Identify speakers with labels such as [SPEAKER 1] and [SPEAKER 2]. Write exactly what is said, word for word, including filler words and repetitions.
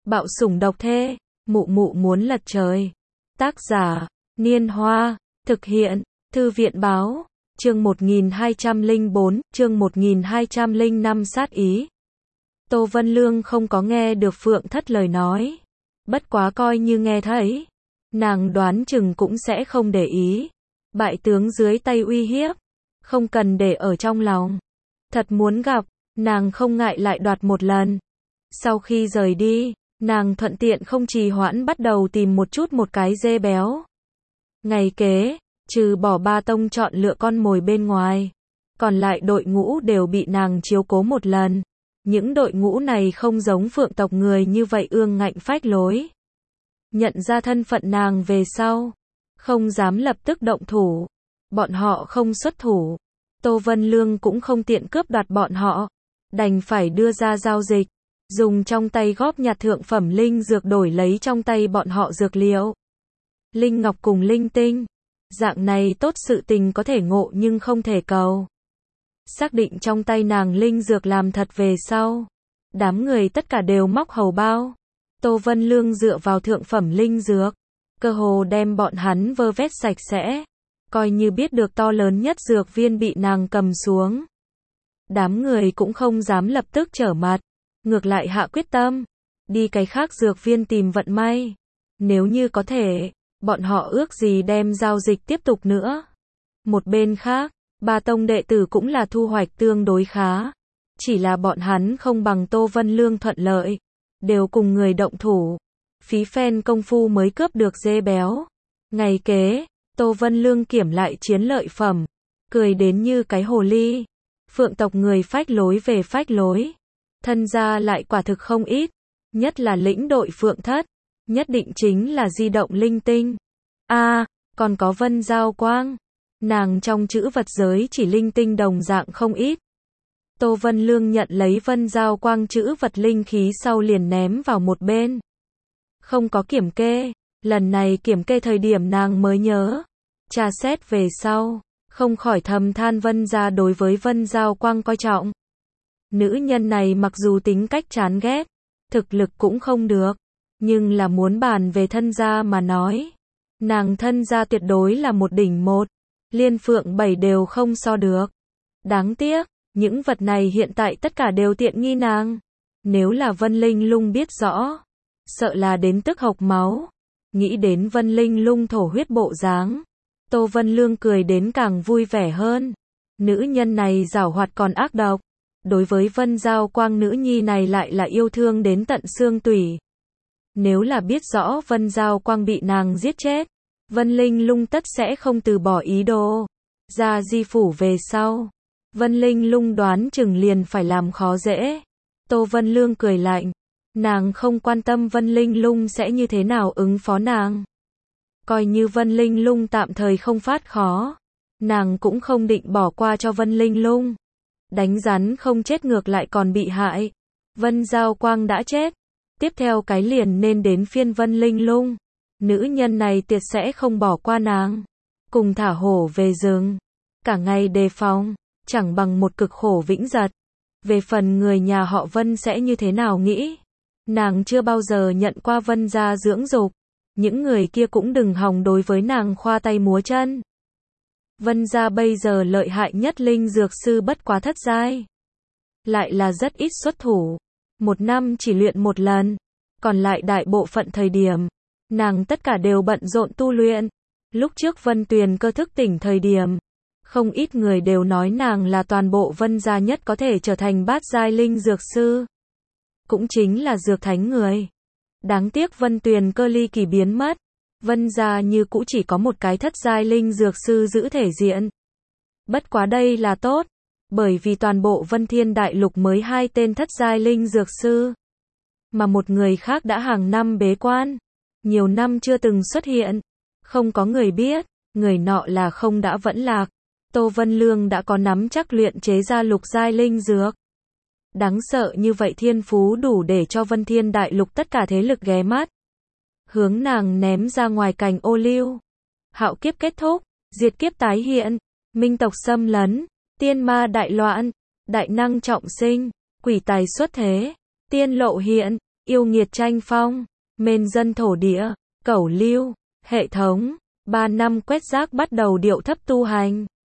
[SPEAKER 1] Bạo sủng độc thê, mụ mụ muốn lật trời. Tác giả, Niên Hoa, thực hiện, Thư viện báo, chương một nghìn hai trăm lẻ bốn, chương một nghìn hai trăm lẻ năm sát ý. Tô Vân Lương không có nghe được Phượng Thất lời nói. Bất quá coi như nghe thấy. Nàng đoán chừng cũng sẽ không để ý. Bại tướng dưới tay uy hiếp. Không cần để ở trong lòng. Thật muốn gặp, nàng không ngại lại đoạt một lần. Sau khi rời đi, nàng thuận tiện không trì hoãn bắt đầu tìm một chút một cái dê béo. Ngày kế, trừ bỏ ba tông chọn lựa con mồi bên ngoài, còn lại đội ngũ đều bị nàng chiếu cố một lần. Những đội ngũ này không giống Phượng tộc người như vậy ương ngạnh phách lối. Nhận ra thân phận nàng về sau, không dám lập tức động thủ. Bọn họ không xuất thủ. Tô Vân Lương cũng không tiện cướp đoạt bọn họ. Đành phải đưa ra giao dịch. Dùng trong tay góp nhặt thượng phẩm linh dược đổi lấy trong tay bọn họ dược liệu. Linh ngọc cùng linh tinh. Dạng này tốt sự tình có thể ngộ nhưng không thể cầu. Xác định trong tay nàng linh dược làm thật về sau. Đám người tất cả đều móc hầu bao. Tô Vân Lương dựa vào thượng phẩm linh dược. Cơ hồ đem bọn hắn vơ vét sạch sẽ. Coi như biết được to lớn nhất dược viên bị nàng cầm xuống. Đám người cũng không dám lập tức trở mặt. Ngược lại hạ quyết tâm. Đi cái khác dược viên tìm vận may. Nếu như có thể, bọn họ ước gì đem giao dịch tiếp tục nữa. Một bên khác, ba tông đệ tử cũng là thu hoạch tương đối khá. Chỉ là bọn hắn không bằng Tô Vân Lương thuận lợi. Đều cùng người động thủ. Phí phen công phu mới cướp được dê béo. Ngày kế, Tô Vân Lương kiểm lại chiến lợi phẩm. Cười đến như cái hồ ly. Phượng tộc người phách lối về phách lối. Thân gia lại quả thực không ít. Nhất là lĩnh đội Phượng Thất. Nhất định chính là di động linh tinh. a à, còn có Vân Giao Quang. Nàng trong chữ vật giới chỉ linh tinh đồng dạng không ít. Tô Vân Lương nhận lấy Vân Giao Quang chữ vật linh khí sau liền ném vào một bên. Không có kiểm kê. Lần này kiểm kê thời điểm nàng mới nhớ. Tra xét về sau. Không khỏi thầm than Vân gia đối với Vân Giao Quang coi trọng. Nữ nhân này mặc dù tính cách chán ghét. Thực lực cũng không được. Nhưng là muốn bàn về thân gia mà nói. Nàng thân gia tuyệt đối là một đỉnh một. Liên Phượng bảy đều không so được. Đáng tiếc. Những vật này hiện tại tất cả đều tiện nghi nàng. Nếu là Vân Linh Lung biết rõ. Sợ là đến tức hộc máu. Nghĩ đến Vân Linh Lung thổ huyết bộ dáng. Tô Vân Lương cười đến càng vui vẻ hơn. Nữ nhân này giảo hoạt còn ác độc. Đối với Vân Giao Quang nữ nhi này lại là yêu thương đến tận xương tủy. Nếu là biết rõ Vân Giao Quang bị nàng giết chết. Vân Linh Lung tất sẽ không từ bỏ ý đồ. Ra di phủ về sau. Vân Linh Lung đoán chừng liền phải làm khó dễ. Tô Vân Lương cười lạnh. Nàng không quan tâm Vân Linh Lung sẽ như thế nào ứng phó nàng. Coi như Vân Linh Lung tạm thời không phát khó. Nàng cũng không định bỏ qua cho Vân Linh Lung. Đánh rắn không chết ngược lại còn bị hại. Vân Giao Quang đã chết. Tiếp theo cái liền nên đến phiên Vân Linh Lung. Nữ nhân này tuyệt sẽ không bỏ qua nàng. Cùng thả hổ về rừng. Cả ngày đề phòng. Chẳng bằng một cực khổ vĩnh giật. Về phần người nhà họ Vân sẽ như thế nào nghĩ. Nàng chưa bao giờ nhận qua Vân gia dưỡng dục. Những người kia cũng đừng hòng đối với nàng khoa tay múa chân. Vân gia bây giờ lợi hại nhất linh dược sư bất quá thất giai. Lại là rất ít xuất thủ. Một năm chỉ luyện một lần. Còn lại đại bộ phận thời điểm. Nàng tất cả đều bận rộn tu luyện. Lúc trước Vân Tuyền cơ thức tỉnh thời điểm. Không ít người đều nói nàng là toàn bộ Vân gia nhất có thể trở thành bát giai linh dược sư. Cũng chính là dược thánh người. Đáng tiếc Vân Tuyền cơ ly kỳ biến mất. Vân gia như cũ chỉ có một cái thất giai linh dược sư giữ thể diện. Bất quá đây là tốt. Bởi vì toàn bộ Vân Thiên Đại Lục mới hai tên thất giai linh dược sư. Mà một người khác đã hàng năm bế quan. Nhiều năm chưa từng xuất hiện. Không có người biết. Người nọ là không đã vẫn lạc. Tô Vân Lương đã có nắm chắc luyện chế ra lục giai linh dược. Đáng sợ như vậy thiên phú đủ để cho Vân Thiên Đại Lục tất cả thế lực ghé mắt. Hướng nàng ném ra ngoài cành ô liu. Hạo kiếp kết thúc, diệt kiếp tái hiện, minh tộc xâm lấn, tiên ma đại loạn, đại năng trọng sinh, quỷ tài xuất thế, tiên lộ hiện, yêu nghiệt tranh phong, mên dân thổ địa, cẩu lưu, hệ thống, ba năm quét rác bắt đầu điệu thấp tu hành.